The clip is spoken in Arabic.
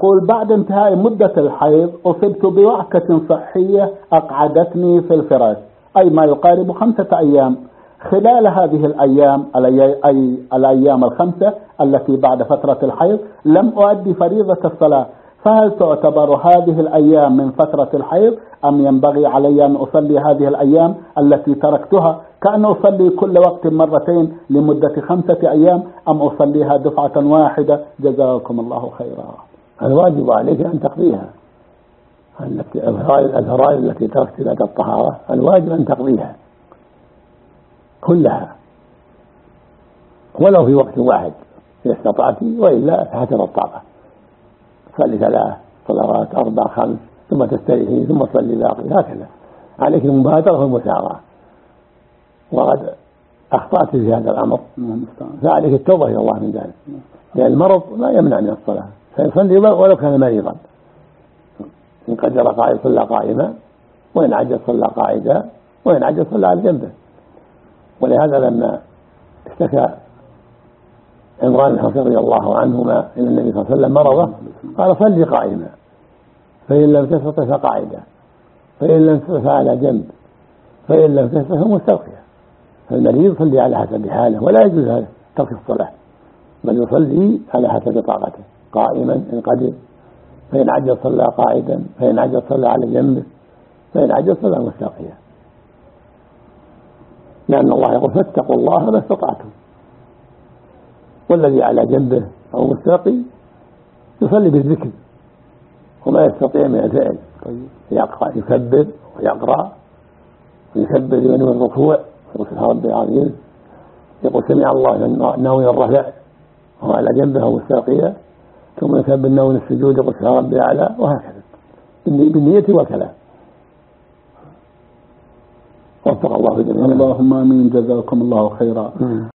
يقول بعد انتهاء مدة الحيض أصبت بوعكة صحية أقعدتني في الفراش، أي ما يقارب 5 أيام. خلال هذه الأيام أي الأيام ال5 التي بعد فترة الحيض لم أؤدي فريضة الصلاة، فهل تعتبر هذه الأيام من فترة الحيض أم ينبغي علي أن أصلي هذه الأيام التي تركتها كأن أصلي كل وقت مرتين لمدة 5 أيام أم أصليها دفعة واحدة؟ جزاكم الله خيرا. الواجب عليك أن تقضيها، الفرائض التي تركت لك الطهارة الواجب أن تقضيها كلها ولو في وقت واحد إذا استطعت، وإلا فحسب الطاقة. صلي 3 صلوات 4 5 ثم تستريحين ثم صلي باقي، هكذا عليك المبادرة والمسارعة. وقد أخطأت في هذا الأمر فعليك التوبة إلى الله من ذلك، لأن المرض لا يمنع من الصلاة، فيصلي ولو كان مريضا، إن قدر قائد صلى قائما، وإن عجز صلى قاعدا، وإن عجز صلى على جنبه. ولهذا لما اشتكى عمران الحصري رضي الله عنهما إلى النبي صلى الله عليه وسلم مرضه قال صلي قائما، فإن لم تستطع فقاعدا، فإن لم تستطع على جنب، فإن لم تستطع فمستلقيا. فالمريض يصلي على حسب حاله، ولا يجوز ترك الصلاة، بل يصلي على حسب طاقته قائما إن قدر، فإن عجز صلى قاعدا، فإن عجز صلى على جنبه، فإن عجز صلى مستلقيا. لأن الله يقول فاتقوا الله ما استطعتم، والذي على جنبه أو مستلقي يصلي بالذكر وما يستطيع من الفعل، يكبر ويقرأ ويكبر لمن الركوع يقول سبحان ربي العظيم، يقول سمع الله ناوي الرفع وهو على جنبه ومستلقيا، ثم يكبر ناوي السجود يقول سبحان ربي الأعلى، وهكذا بالنية والكلام. وفق الله جميعا. اللهم آمين. جزاكم الله خيرا.